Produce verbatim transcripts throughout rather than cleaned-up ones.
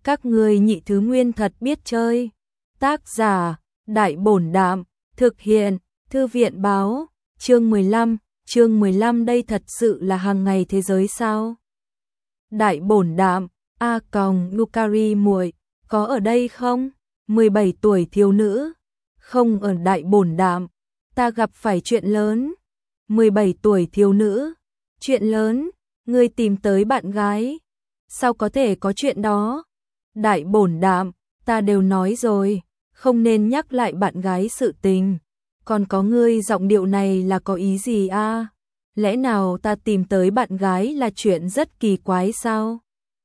Các ngươi nhị thứ nguyên thật biết chơi. Tác giả, Đại Bổn Đạm, thực hiện, Thư viện báo, chương mười lăm, chương mười lăm đây thật sự là hàng ngày thế giới sao? Đại Bổn Đạm, a còng Yukari muội, có ở đây không? mười bảy tuổi thiếu nữ, không ở Đại Bổn Đạm, ta gặp phải chuyện lớn. mười bảy tuổi thiếu nữ, chuyện lớn, ngươi tìm tới bạn gái, sao có thể có chuyện đó? Đại Bổn Đạm, ta đều nói rồi, không nên nhắc lại bạn gái sự tình. Còn có ngươi giọng điệu này là có ý gì a? À? Lẽ nào ta tìm tới bạn gái là chuyện rất kỳ quái sao?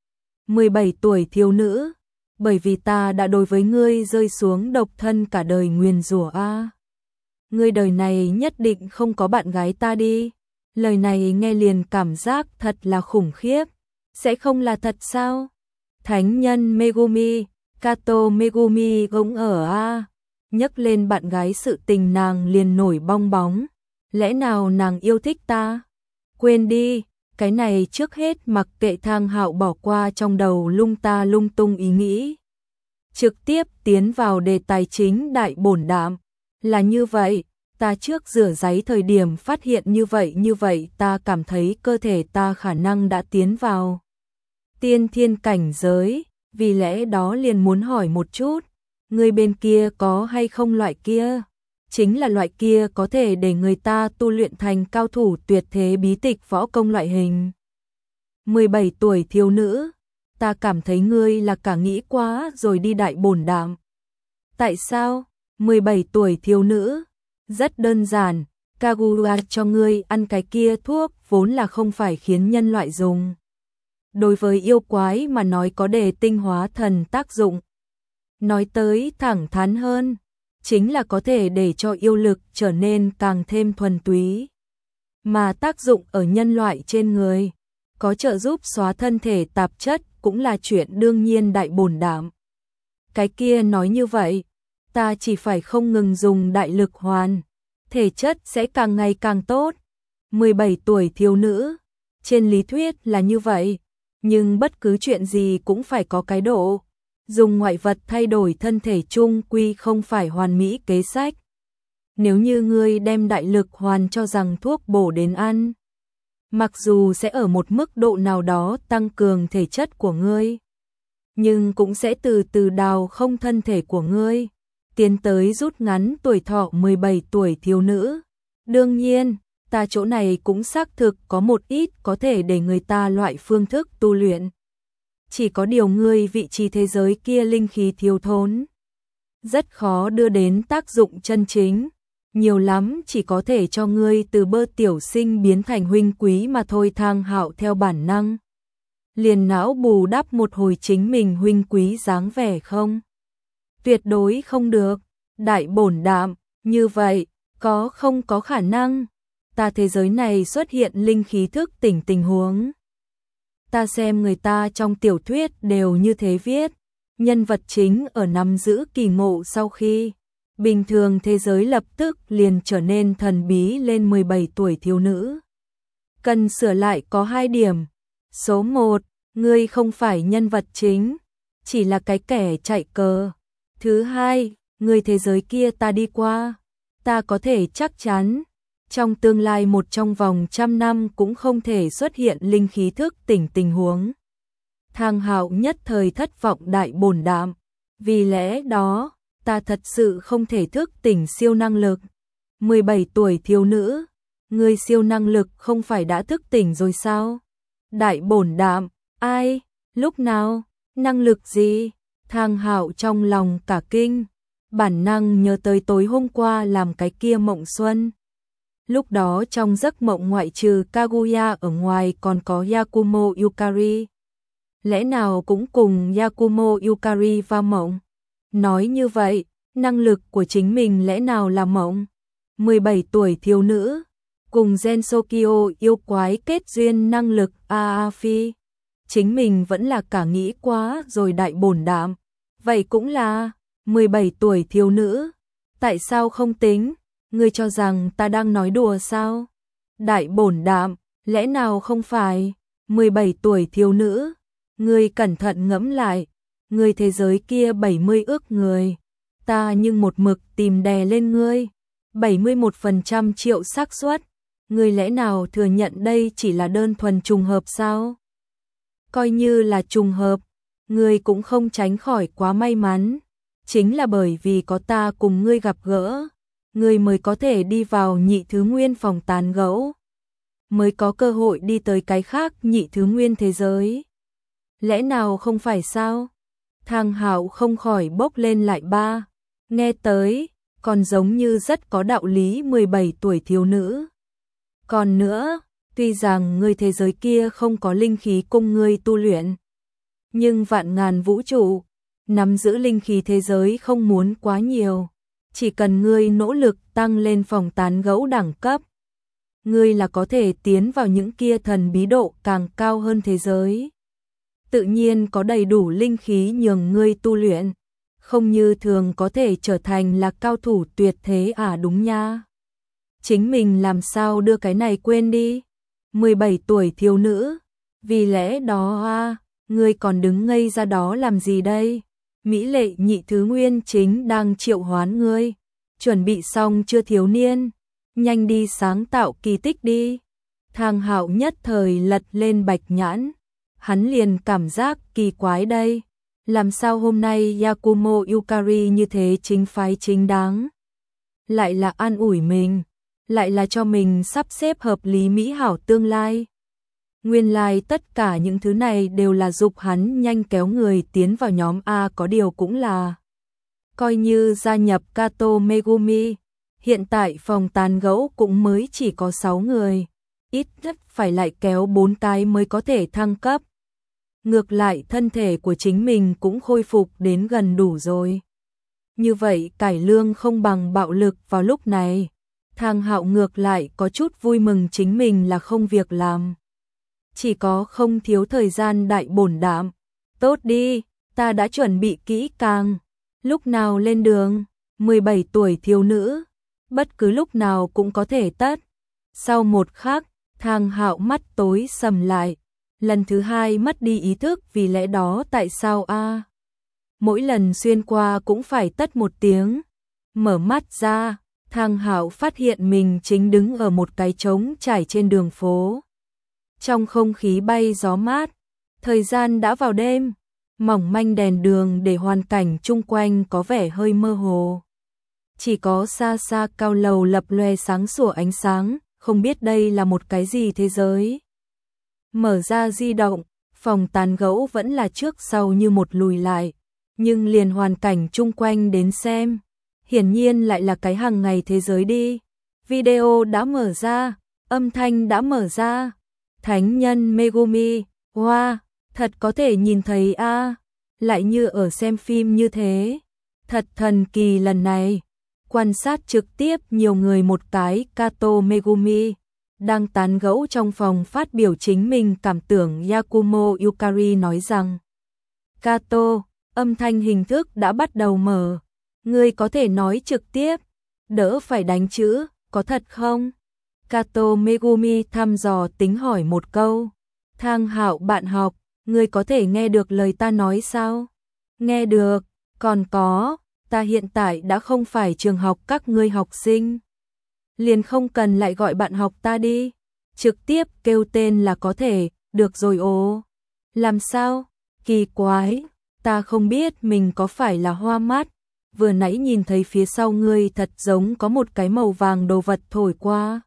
mười bảy tuổi thiếu nữ, bởi vì ta đã đối với ngươi rơi xuống độc thân cả đời nguyền rủa a. À? Ngươi đời này nhất định không có bạn gái ta đi. Lời này nghe liền cảm giác thật là khủng khiếp. Sẽ không là thật sao? Thánh nhân Megumi, Kato Megumi cũng ở a. À? Nhắc lên bạn gái sự tình nàng liền nổi bong bóng. Lẽ nào nàng yêu thích ta? Quên đi, cái này trước hết mặc kệ Thang Hạo bỏ qua trong đầu lung ta lung tung ý nghĩ. Trực tiếp tiến vào đề tài chính. Đại Bổn Đạm. Là như vậy, ta trước rửa giấy thời điểm phát hiện như vậy như vậy ta cảm thấy cơ thể ta khả năng đã tiến vào tiên thiên cảnh giới, vì lẽ đó liền muốn hỏi một chút, người bên kia có hay không loại kia? Chính là loại kia có thể để người ta tu luyện thành cao thủ tuyệt thế bí tịch võ công loại hình. mười bảy tuổi thiếu nữ, ta cảm thấy ngươi là cả nghĩ quá rồi đi. Đại Bổn Đạm. Tại sao? mười bảy tuổi thiếu nữ, rất đơn giản, Kaguya cho ngươi ăn cái kia thuốc vốn là không phải khiến nhân loại dùng. Đối với yêu quái mà nói có đề tinh hóa thần tác dụng. Nói tới thẳng thắn hơn, chính là có thể để cho yêu lực trở nên càng thêm thuần túy. Mà tác dụng ở nhân loại trên người, có trợ giúp xóa thân thể tạp chất cũng là chuyện đương nhiên. Đại Bổn Đạm. Cái kia nói như vậy, ta chỉ phải không ngừng dùng đại lực hoàn, thể chất sẽ càng ngày càng tốt. mười bảy tuổi thiếu nữ, trên lý thuyết là như vậy, nhưng bất cứ chuyện gì cũng phải có cái độ. Dùng ngoại vật thay đổi thân thể chung quy không phải hoàn mỹ kế sách. Nếu như ngươi đem đại lực hoàn cho rằng thuốc bổ đến ăn, mặc dù sẽ ở một mức độ nào đó tăng cường thể chất của ngươi, nhưng cũng sẽ từ từ đào không thân thể của ngươi, tiến tới rút ngắn tuổi thọ. mười bảy tuổi thiếu nữ. Đương nhiên, ta chỗ này cũng xác thực có một ít có thể để người ta loại phương thức tu luyện. Chỉ có điều ngươi vị trí thế giới kia linh khí thiếu thốn, rất khó đưa đến tác dụng chân chính. Nhiều lắm chỉ có thể cho ngươi từ bơ tiểu sinh biến thành huynh quý mà thôi. Thang Hạo theo bản năng liền não bù đắp một hồi chính mình huynh quý dáng vẻ không? Tuyệt đối không được. Đại Bổn Đạm, như vậy, có không có khả năng ta thế giới này xuất hiện linh khí thức tỉnh tình huống. Ta xem người ta trong tiểu thuyết đều như thế viết, nhân vật chính ở nắm giữ kỳ ngộ sau khi bình thường thế giới lập tức liền trở nên thần bí lên. mười bảy tuổi thiếu nữ, cần sửa lại có hai điểm. Số một, ngươi không phải nhân vật chính, chỉ là cái kẻ chạy cờ. Thứ hai, người thế giới kia ta đi qua, ta có thể chắc chắn, trong tương lai một trong vòng trăm năm cũng không thể xuất hiện linh khí thức tỉnh tình huống. Thang Hạo nhất thời thất vọng. Đại Bổn Đạm, vì lẽ đó, ta thật sự không thể thức tỉnh siêu năng lực. mười bảy tuổi thiếu nữ, người siêu năng lực không phải đã thức tỉnh rồi sao? Đại Bổn Đạm, ai, lúc nào, năng lực gì? Thang Hạo trong lòng cả kinh, bản năng nhớ tới tối hôm qua làm cái kia mộng xuân. Lúc đó trong giấc mộng ngoại trừ Kaguya ở ngoài còn có Yakumo Yukari. Lẽ nào cũng cùng Yakumo Yukari vào mộng? Nói như vậy, năng lực của chính mình lẽ nào là mộng? mười bảy tuổi thiếu nữ, cùng Gensokyo yêu quái kết duyên năng lực a a phi. Chính mình vẫn là cả nghĩ quá rồi. Đại Bổn Đạm, vậy cũng là mười bảy tuổi thiếu nữ, tại sao không tính? Ngươi cho rằng ta đang nói đùa sao? Đại Bổn Đạm, lẽ nào không phải? mười bảy tuổi thiếu nữ, ngươi cẩn thận ngẫm lại, người thế giới kia bảy mươi ước người, ta nhưng một mực tìm đè lên ngươi, bảy mươi mốt phần trăm triệu xác suất, ngươi lẽ nào thừa nhận đây chỉ là đơn thuần trùng hợp sao? Coi như là trùng hợp, ngươi cũng không tránh khỏi quá may mắn, chính là bởi vì có ta cùng ngươi gặp gỡ, ngươi mới có thể đi vào nhị thứ nguyên phòng tán gẫu, mới có cơ hội đi tới cái khác nhị thứ nguyên thế giới. Lẽ nào không phải sao? Thang Hạo không khỏi bốc lên lại ba, nghe tới, còn giống như rất có đạo lý mười bảy tuổi thiếu nữ. Còn nữa, tuy rằng ngươi thế giới kia không có linh khí cung ngươi tu luyện, nhưng vạn ngàn vũ trụ, nắm giữ linh khí thế giới không muốn quá nhiều, chỉ cần ngươi nỗ lực tăng lên phòng tán gẫu đẳng cấp, ngươi là có thể tiến vào những kia thần bí độ càng cao hơn thế giới. Tự nhiên có đầy đủ linh khí nhường ngươi tu luyện, không như thường có thể trở thành là cao thủ tuyệt thế à đúng nha. Chính mình làm sao đưa cái này quên đi. mười bảy tuổi thiếu nữ, vì lẽ đó a, ngươi còn đứng ngây ra đó làm gì đây? Mỹ lệ nhị thứ nguyên chính đang triệu hoán ngươi. Chuẩn bị xong chưa thiếu niên? Nhanh đi sáng tạo kỳ tích đi. Thang Hạo nhất thời lật lên bạch nhãn. Hắn liền cảm giác kỳ quái đây. Làm sao hôm nay Yakumo Yukari như thế chính phái chính đáng? Lại là an ủi mình, lại là cho mình sắp xếp hợp lý mỹ hảo tương lai. Nguyên lai tất cả những thứ này đều là giúp hắn nhanh kéo người tiến vào nhóm A, có điều cũng là coi như gia nhập Kato Megumi. Hiện tại phòng tán gẫu cũng mới chỉ có sáu người, ít nhất phải lại kéo bốn cái mới có thể thăng cấp. Ngược lại thân thể của chính mình cũng khôi phục đến gần đủ rồi. Như vậy cải lương không bằng bạo lực vào lúc này. Thang Hạo ngược lại có chút vui mừng chính mình là không việc làm. Chỉ có không thiếu thời gian đại bổn đạm. Tốt đi, ta đã chuẩn bị kỹ càng. Lúc nào lên đường, mười bảy tuổi thiếu nữ, bất cứ lúc nào cũng có thể tất. Sau một khắc, Thang Hạo mắt tối sầm lại. Lần thứ hai mất đi ý thức, vì lẽ đó tại sao a? Mỗi lần xuyên qua cũng phải tất một tiếng. Mở mắt ra, Thang Hạo phát hiện mình chính đứng ở một cái trống trải trên đường phố. Trong không khí bay gió mát, thời gian đã vào đêm, mỏng manh đèn đường để hoàn cảnh chung quanh có vẻ hơi mơ hồ. Chỉ có xa xa cao lầu lập loè sáng sủa ánh sáng, không biết đây là một cái gì thế giới. Mở ra di động, phòng tán gẫu vẫn là trước sau như một lùi lại, nhưng liền hoàn cảnh chung quanh đến xem, hiển nhiên lại là cái hàng ngày thế giới đi. Video đã mở ra, âm thanh đã mở ra. Thánh nhân Megumi, wow, thật có thể nhìn thấy a, à, lại như ở xem phim như thế. Thật thần kỳ lần này, quan sát trực tiếp nhiều người một cái Kato Megumi đang tán gẫu trong phòng phát biểu chính mình cảm tưởng. Yakumo Yukari nói rằng, Kato, âm thanh hình thức đã bắt đầu mở, ngươi có thể nói trực tiếp, đỡ phải đánh chữ, có thật không? Kato Megumi thăm dò tính hỏi một câu. Thang Hạo bạn học, ngươi có thể nghe được lời ta nói sao? Nghe được, còn có, ta hiện tại đã không phải trường học các ngươi học sinh. Liền không cần lại gọi bạn học ta đi, trực tiếp kêu tên là có thể, được rồi ồ. Làm sao? Kỳ quái, ta không biết mình có phải là hoa mắt, vừa nãy nhìn thấy phía sau ngươi thật giống có một cái màu vàng đồ vật thổi qua.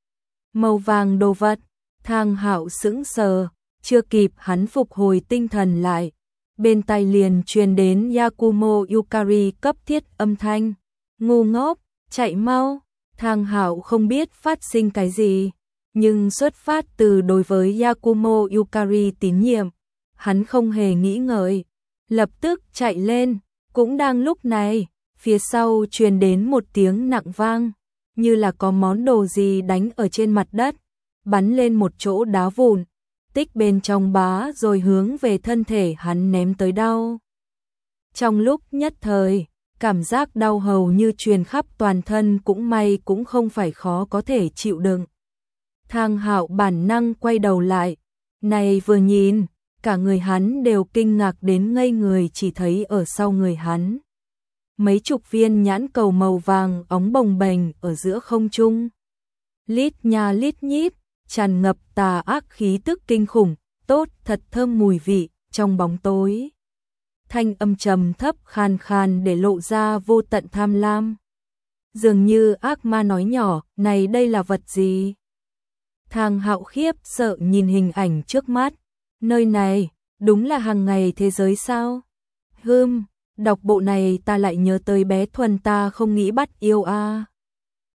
Màu vàng đồ vật, Thang Hạo sững sờ, chưa kịp hắn phục hồi tinh thần lại. Bên tai liền truyền đến Yakumo Yukari cấp thiết âm thanh. Ngu ngốc, chạy mau. Thang Hạo không biết phát sinh cái gì, nhưng xuất phát từ đối với Yakumo Yukari tín nhiệm, hắn không hề nghĩ ngợi, lập tức chạy lên. Cũng đang lúc này, phía sau truyền đến một tiếng nặng vang, như là có món đồ gì đánh ở trên mặt đất, bắn lên một chỗ đá vụn, tích bên trong bá rồi hướng về thân thể hắn ném tới đau. Trong lúc nhất thời, cảm giác đau hầu như truyền khắp toàn thân, cũng may cũng không phải khó có thể chịu đựng. Thang Hạo bản năng quay đầu lại, này vừa nhìn, cả người hắn đều kinh ngạc đến ngây người, chỉ thấy ở sau người hắn mấy chục viên nhãn cầu màu vàng óng bồng bềnh ở giữa không trung. Lít nha lít nhít, tràn ngập tà ác khí tức kinh khủng, tốt thật thơm mùi vị, trong bóng tối. Thanh âm trầm thấp khàn khàn để lộ ra vô tận tham lam. Dường như ác ma nói nhỏ, này đây là vật gì? Thang Hạo khiếp sợ nhìn hình ảnh trước mắt. Nơi này, đúng là hàng ngày thế giới sao? Hừm, đọc bộ này ta lại nhớ tới bé Thuần ta không nghĩ bắt yêu a. À.